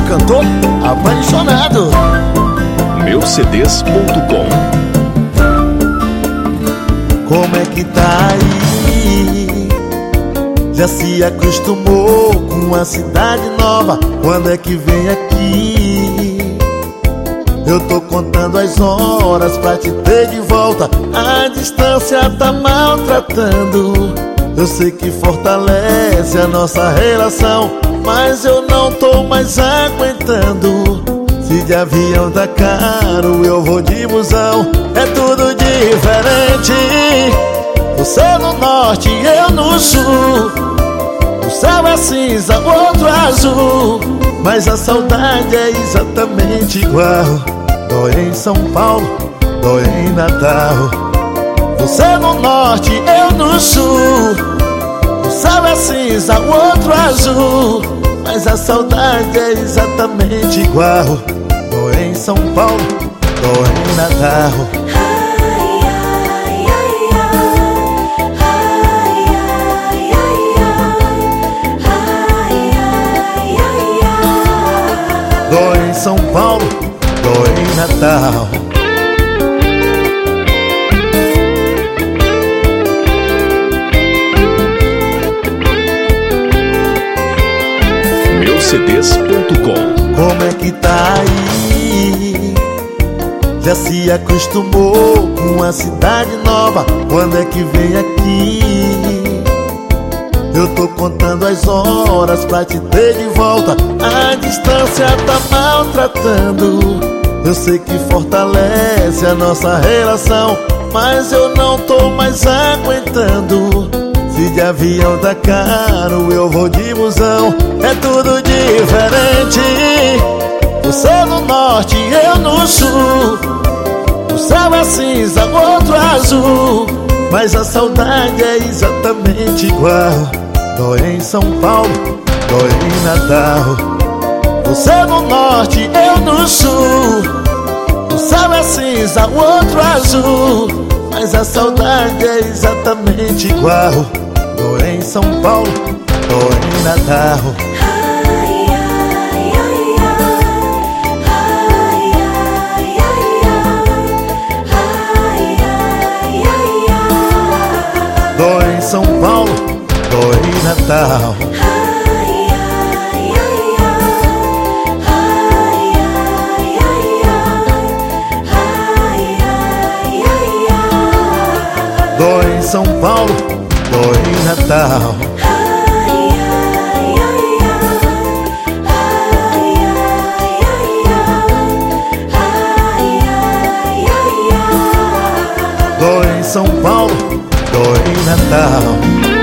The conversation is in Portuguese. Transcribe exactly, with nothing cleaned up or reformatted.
cantor apaixonado. meu c d s ponto com. Como é que tá aí? Já se acostumou com a cidade nova? Quando é que vem aqui? Eu tô contando as horas pra te ter de volta. A distância tá maltratando. Eu sei que fortalece a nossa relação, mas eu não tô mais aguentando. Se de avião tá caro, eu vou de busão. É tudo diferente. Você no norte, eu no sul. O céu é cinza, o outro azul, mas a saudade é exatamente igual. Dói em São Paulo, dói em Natal. Você no norte, eu no sul. O céu é cinza, o outro azul, mas a saudade é exatamente igual. Dói em São Paulo, dói em Natal. Dói em São Paulo, dói em Natal. meu c d s ponto com. Como é que tá aí? Já se acostumou com a cidade nova? Quando é que vem aqui? Eu tô contando as horas pra te ter de volta. A distância tá maltratando. Eu sei que fortalece a nossa relação, mas eu não tô mais aguentando. Se de avião tá caro, eu vou de busão. É tudo diferente. Você no norte, eu no sul. O céu é cinza, o outro azul, mas a saudade é exatamente igual. Dói em São Paulo, dói em Natal. Você no norte, eu no sul. O céu é cinza, o outro azul, mas a saudade é exatamente igual. Dói em São Paulo, dói em Natal. Dói em São Paulo, dói em Natal. Dói em São Paulo, dói em Natal. Dói em São Paulo, dói em Natal.